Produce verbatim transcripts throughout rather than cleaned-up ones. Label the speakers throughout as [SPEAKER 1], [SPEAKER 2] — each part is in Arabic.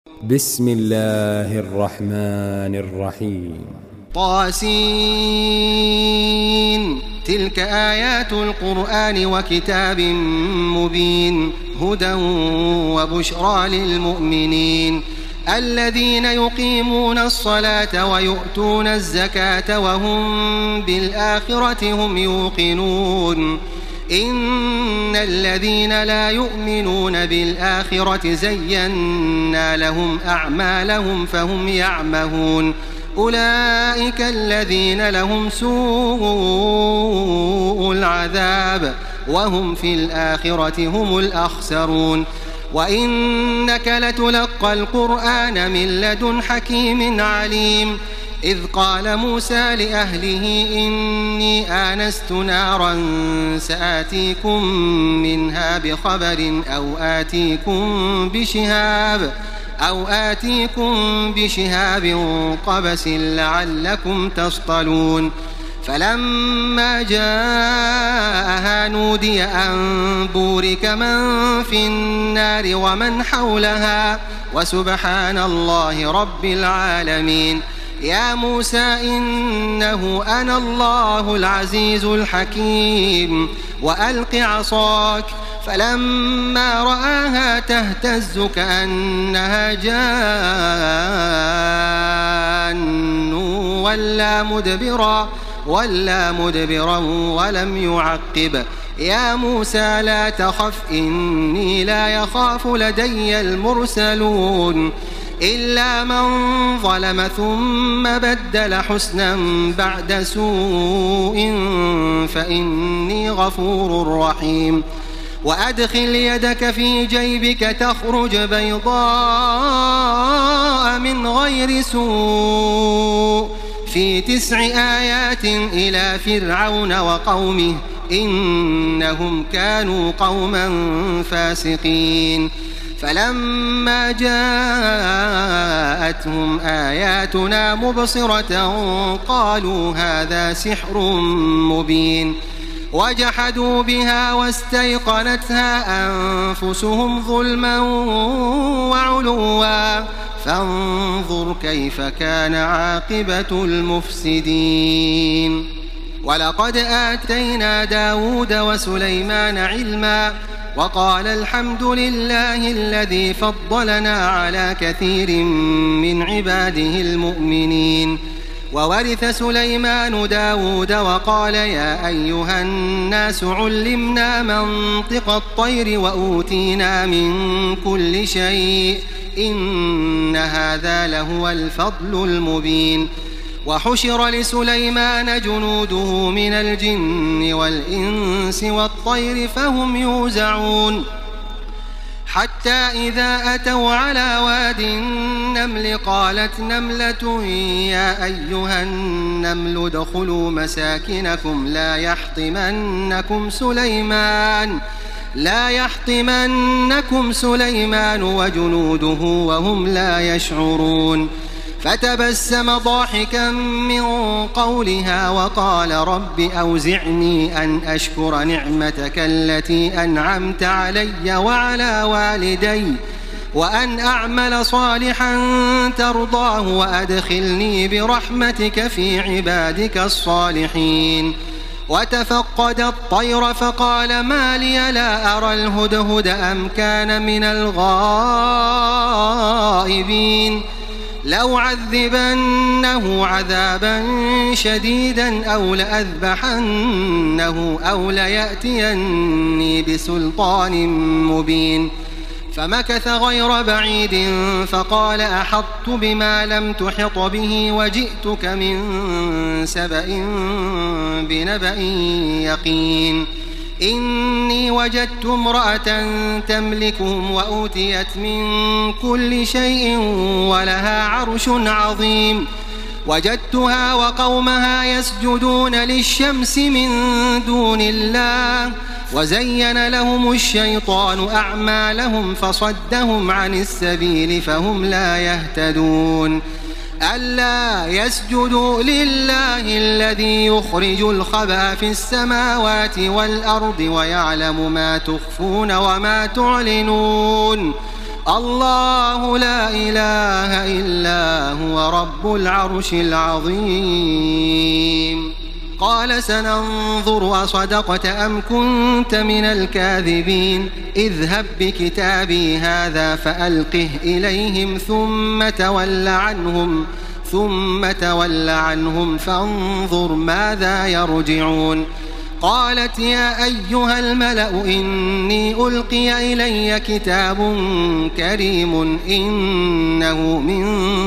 [SPEAKER 1] بسم الله الرحمن الرحيم.
[SPEAKER 2] طاسين. تلك آيات القرآن وكتاب مبين هدى وبشرى للمؤمنين الذين يقيمون الصلاة ويؤتون الزكاة وهم بالآخرة هم يوقنون إن الذين لا يؤمنون بالآخرة زينا لهم أعمالهم فهم يعمهون أولئك الذين لهم سوء العذاب وهم في الآخرة هم الأخسرون وإنك لتلقى القرآن من لدن حكيم عليم إذ قال موسى لأهله إني آنست نارا سآتيكم منها بخبر أو آتيكم بشهاب أو آتيكم بشهاب قبس لعلكم تصطلون فلما جاءها نودي أن بورك من في النار ومن حولها وسبحان الله رب العالمين يا موسى إنه أنا الله العزيز الحكيم وألق عصاك فلما رآها تهتز كأنها جان ولا مدبرا ولا مدبرا ولم يعقب يا موسى لا تخف إني لا يخاف لدي المرسلون إلا من ظلم ثم بدل حسنا بعد سوء فإني غفور رحيم وأدخل يدك في جيبك تخرج بيضاء من غير سوء في تسع آيات إلى فرعون وقومه إنهم كانوا قوما فاسقين فلما جاءتهم آياتنا مبصرة قالوا هذا سحر مبين وجحدوا بها واستيقنتها أنفسهم ظلما وعلوا فانظر كيف كان عاقبة المفسدين ولقد آتينا داود وسليمان علما وقال الحمد لله الذي فضلنا على كثير من عباده المؤمنين وورث سليمان داود وقال يا أيها الناس علمنا منطق الطير وأوتينا من كل شيء إن هذا لهو الفضل المبين وحشر لسليمان جنوده من الجن والإنس والطير فهم يوزعون حتى إذا أتوا على واد النمل قالت نملة يا أيها النمل ادخلوا مساكنكم لا يحطمنكم سليمان لا يحطمنكم سليمان وجنوده وهم لا يشعرون فتبسم ضاحكا من قولها وقال رب أوزعني أن أشكر نعمتك التي أنعمت علي وعلى والدي وأن أعمل صالحا ترضاه وأدخلني برحمتك في عبادك الصالحين وتفقد الطير فقال ما لي لا أرى الهدهد أم كان من الغائبين لو عذبنه عذابا شديدا أو لأذبحنه أو ليأتيني بسلطان مبين فمكث غير بعيد فقال أحطت بما لم تحط به وجئتك من سبأ بنبأ يقين إني وجدت امرأة تملكهم وأوتيت من كل شيء ولها عرش عظيم وجدتها وقومها يسجدون للشمس من دون الله وزين لهم الشيطان أعمالهم فصدهم عن السبيل فهم لا يهتدون ألا يسجدوا لله الذي يخرج الخبأ في السماوات والأرض ويعلم ما تخفون وما تعلنون الله لا إله إلا هو رب العرش العظيم. قال سننظر أصدقت أم كنت من الكاذبين اذهب بكتابي هذا فألقه إليهم ثم تول عنهم ثم تول عنهم فانظر ماذا يرجعون. قالت يا أيها الملأ إني ألقي إلي كتاب كريم إنه من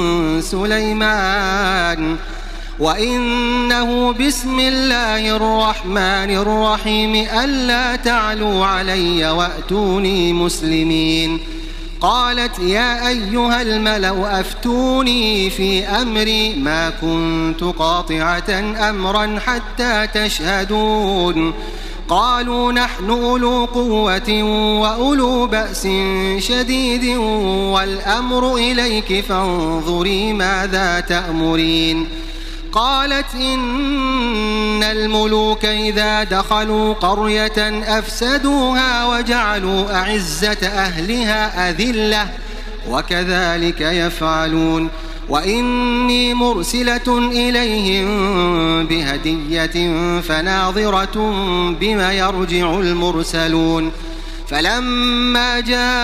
[SPEAKER 2] سليمان وإنه بسم الله الرحمن الرحيم ألا تعلوا علي وأتوني مسلمين. قالت يا أيها الملأ أفتوني في أمري ما كنت قاطعة أمرا حتى تشهدون. قالوا نحن أولو قوة وأولو بأس شديد والأمر إليك فانظري ماذا تأمرين. قالت إن الملوك إذا دخلوا قرية أفسدوها وجعلوا أعزة أهلها أذلة وكذلك يفعلون. وإني مرسلة إليهم بهدية فناظرة بما يرجع المرسلون. فلما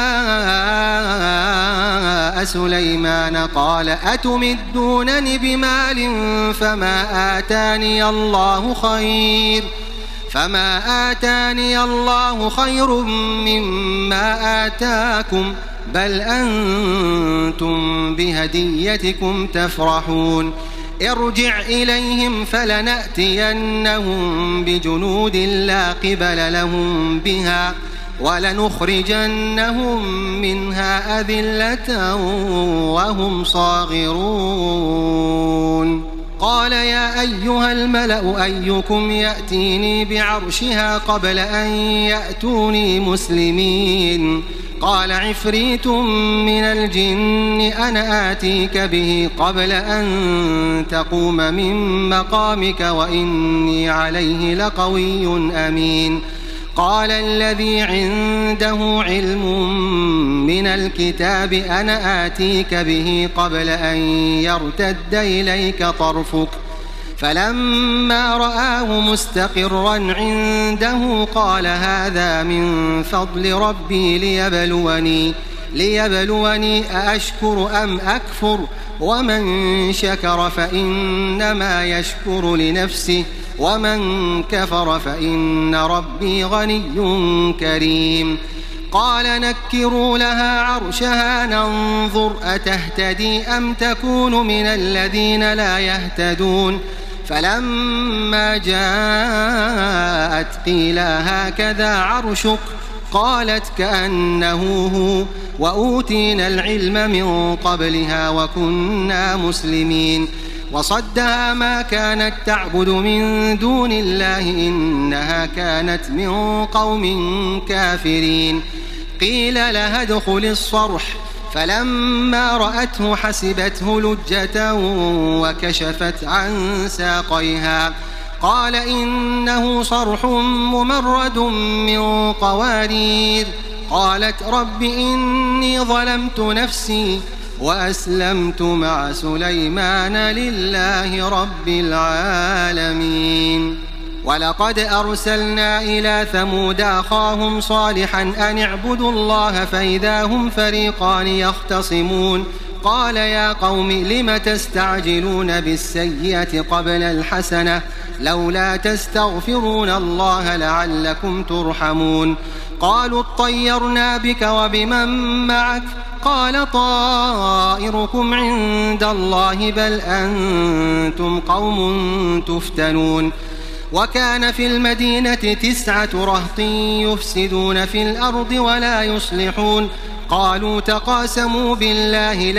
[SPEAKER 2] جاء سليمان قال أتمدونني بمال فما آتاني الله خير فما آتاني الله خير مما آتاكم بل أنتم بهديتكم تفرحون. ارجع إليهم فلنأتينهم بجنود لا قبل لهم بها ولنخرجنهم منها أذلة وهم صاغرون. قال يا أيها الملأ أيكم يأتيني بعرشها قبل أن يأتوني مسلمين. قال عفريت من الجن أنا آتيك به قبل أن تقوم من مقامك وإني عليه لقوي أمين. قال الذي عنده علم من الكتاب أنا آتيك به قبل أن يرتد إليك طرفك فلما رآه مستقرا عنده قال هذا من فضل ربي ليبلوني ليبلوني أأشكر أم أكفر ومن شكر فإنما يشكر لنفسه ومن كفر فإن ربي غني كريم. قال نكروا لها عرشها ننظر أتهتدي أم تكون من الذين لا يهتدون. فلما جاءت قيل هكذا عرشك قالت كأنه هو وأوتينا العلم من قبلها وكنا مسلمين. وصدها ما كانت تعبد من دون الله إنها كانت من قوم كافرين. قيل لها ادخل الصرح فلما رأته حسبته لجة وكشفت عن ساقيها قال إنه صرح ممرد من قوارير. قالت رب إني ظلمت نفسي وأسلمت مع سليمان لله رب العالمين. ولقد أرسلنا إلى ثمود أخاهم صالحا أن اعبدوا الله فإذا هم فريقان يختصمون. قال يا قوم لم تستعجلون بالسيئة قبل الحسنة لولا تستغفرون الله لعلكم ترحمون. قالوا اطيرنا بك وبمن معك قال طائركم عند الله بل أنتم قوم تفتنون. وكان في المدينة تسعة رهط يفسدون في الأرض ولا يصلحون. قالوا تقاسموا بالله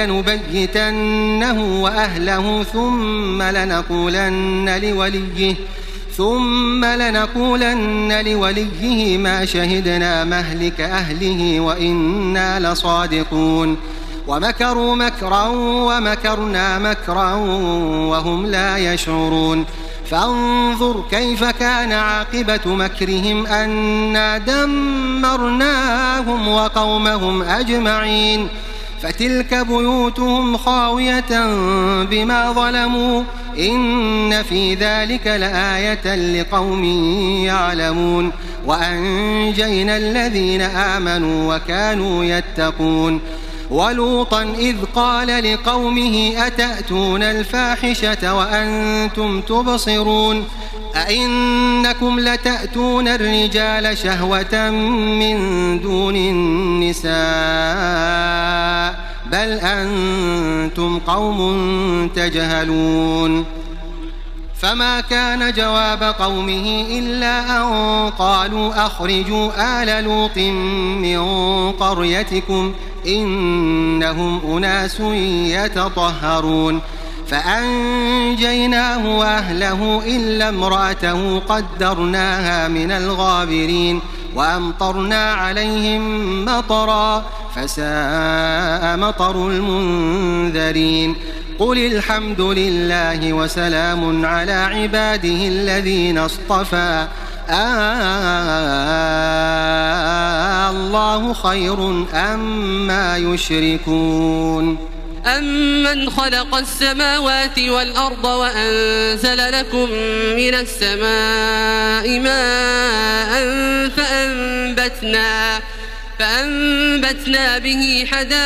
[SPEAKER 2] لنبيتنه وأهله ثم لنقولن لوليه ثم لنقولن لوليه ما شهدنا مهلك أهله وإنا لصادقون. ومكروا مكرا ومكرنا مكرا وهم لا يشعرون. فانظر كيف كان عاقبة مكرهم أنا دمرناهم وقومهم أجمعين فتلك بيوتهم خاوية بما ظلموا إن في ذلك لآية لقوم يعلمون وأنجينا الذين آمنوا وكانوا يتقون ولوطا إذ قال لقومه أتأتون الفاحشة وأنتم تبصرون أئنكم لتأتون الرجال شهوة من دون النساء بل أنتم قوم تجهلون فما كان جواب قومه إلا أن قالوا أخرجوا آل لوط من قريتكم إنهم أناس يتطهرون فأنجيناه وأهله إلا امرأته قدرناها من الغابرين وأمطرنا عليهم مطرا فساء مطر المنذرين قل الحمد لله وسلام على عباده الذين اصطفى آه الله خير أما يشركون
[SPEAKER 3] أمن خلق السماوات والأرض وأنزل لكم من السماء ماء فأنبتنا فأنبتنا به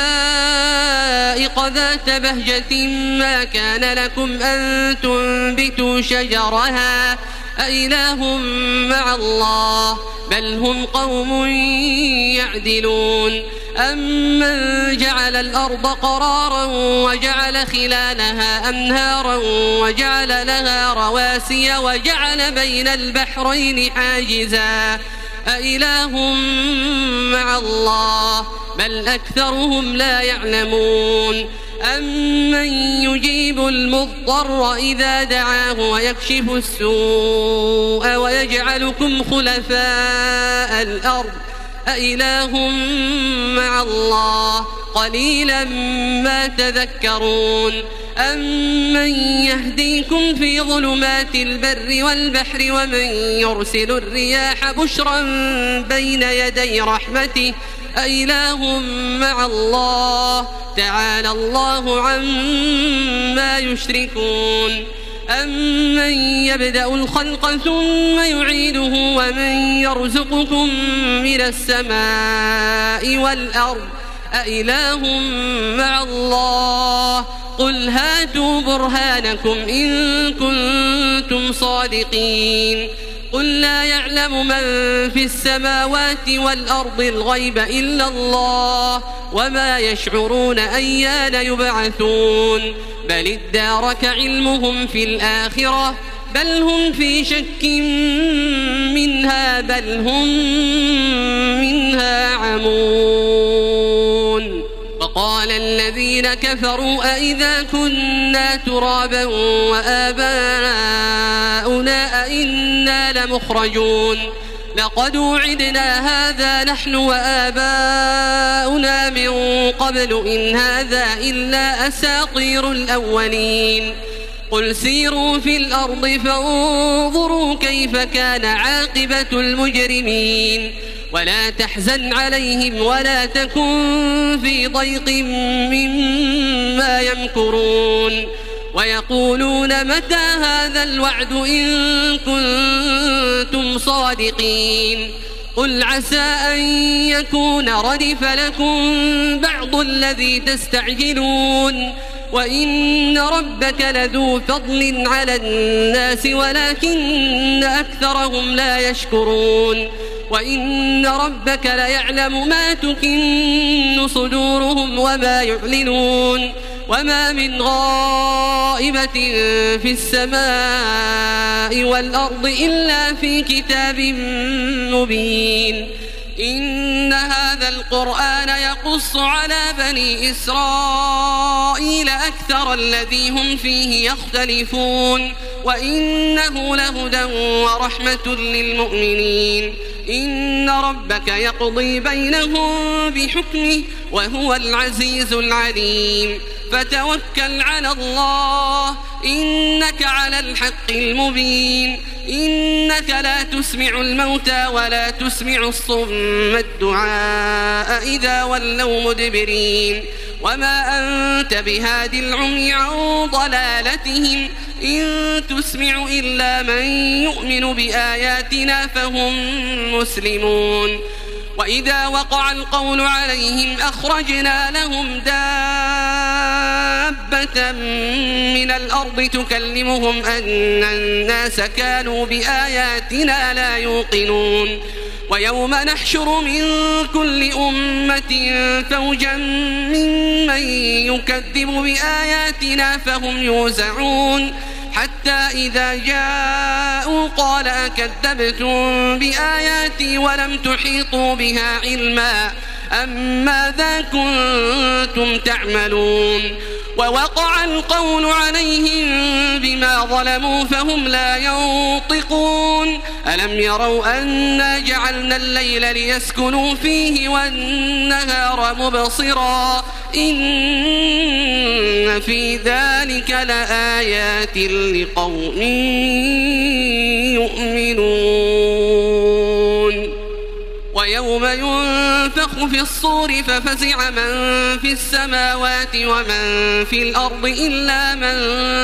[SPEAKER 3] حدائق ذات بهجة ما كان لكم أن تنبتوا شجرها أإله مع الله بل هم قوم يعدلون أمن جعل الأرض قرارا وجعل خلالها أنهارا وجعل لها رواسي وجعل بين البحرين حاجزا أإله مع الله بل أكثرهم لا يعلمون أمن يجيب المضطر إذا دعاه ويكشف السوء ويجعلكم خلفاء الأرض أإله مع الله قليلا ما تذكرون أمن يهديكم في ظلمات البر والبحر ومن يرسل الرياح بشرا بين يدي رحمته أإله مع الله تعالى الله عما يشركون أمن يبدأ الخلق ثم يعيده ومن يرزقكم من السماء والأرض أإله مع الله قل هاتوا برهانكم إن كنتم صادقين قل لا يعلم من في السماوات والأرض الغيب إلا الله وما يشعرون أيان يبعثون بل ادارك علمهم في الآخرة بل هم في شك منها بل هم منها عمون وقال الذين كفروا أئذا كنا ترابا وآباؤنا أئنا لمخرجون لقد وعدنا هذا نحن وآباؤنا من قبل إن هذا إلا أساطير الأولين قل سيروا في الأرض فانظروا كيف كان عاقبة المجرمين ولا تحزن عليهم ولا تكن في ضيق مما يمكرون ويقولون متى هذا الوعد إن كنتم صادقين قل عسى أن يكون ردف لكم بعض الذي تستعجلون وإن ربك لذو فضل على الناس ولكن أكثرهم لا يشكرون وإن ربك ليعلم ما تكن صدورهم وما يعلنون وما من غائبة في السماء والأرض إلا في كتاب مبين إن هذا القرآن يقص على بني إسرائيل أكثر الذي هم فيه يختلفون وإنه لهدى ورحمة للمؤمنين إن ربك يقضي بينهم بحكمه وهو العزيز العليم فتوكل على الله إنك على الحق المبين إنك لا تسمع الموتى ولا تسمع الصم الدعاء إذا ولوا مدبرين وما أنت بهاد العمي عن ضلالتهم إن تسمع إلا من يؤمن بآياتنا فهم مسلمون وإذا وقع القول عليهم أخرجنا لهم دابة من الأرض تكلمهم أن الناس كانوا بآياتنا لا يوقنون ويوم نحشر من كل أمة فوجا ممن يكذب بآياتنا فهم يوزعون حتى إذا جاءوا قال أكذبتم بآياتي ولم تحيطوا بها علما أم ماذا كنتم تعملون ووقع القول عليهم بما ظلموا فهم لا ينطقون ألم يروا أنا جعلنا الليل ليسكنوا فيه والنهار مبصرا إن في ذلك لآيات لقوم يؤمنون ويوم ينفخ في الصور ففزع من في السماوات ومن في الأرض إلا من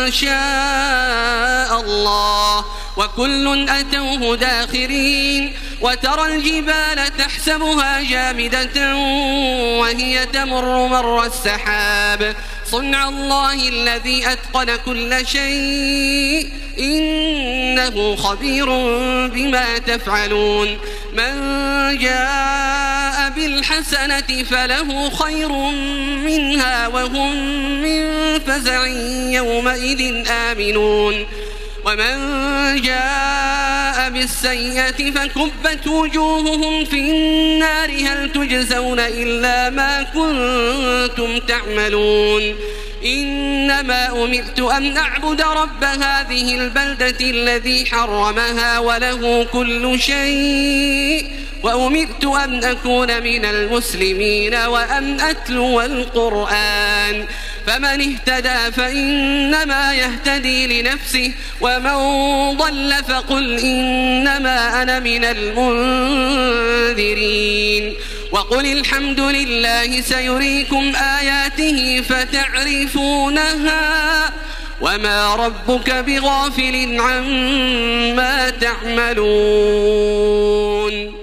[SPEAKER 3] شاء الله وكل أتوه داخرين وترى الجبال تحسبها جامدة وهي تمر مر السحاب صنع الله الذي أتقن كل شيء إنه خبير بما تفعلون من جاء بالحسنة فله خير منها وهم من فزع يومئذ آمنون ومن جاء بالسيئة فكبت وجوههم في النار هل تجزون إلا ما كنتم تعملون إنما أمرت أن أعبد رب هذه البلدة الذي حرمها وله كل شيء وأمرت أن أكون من المسلمين وأن أتلو القرآن فمن اهتدى فإنما يهتدي لنفسه ومن ضل فقل إنما أنا من المنذرين وقل الحمد لله سيريكم آياته فتعرفونها وما ربك بغافل عما تعملون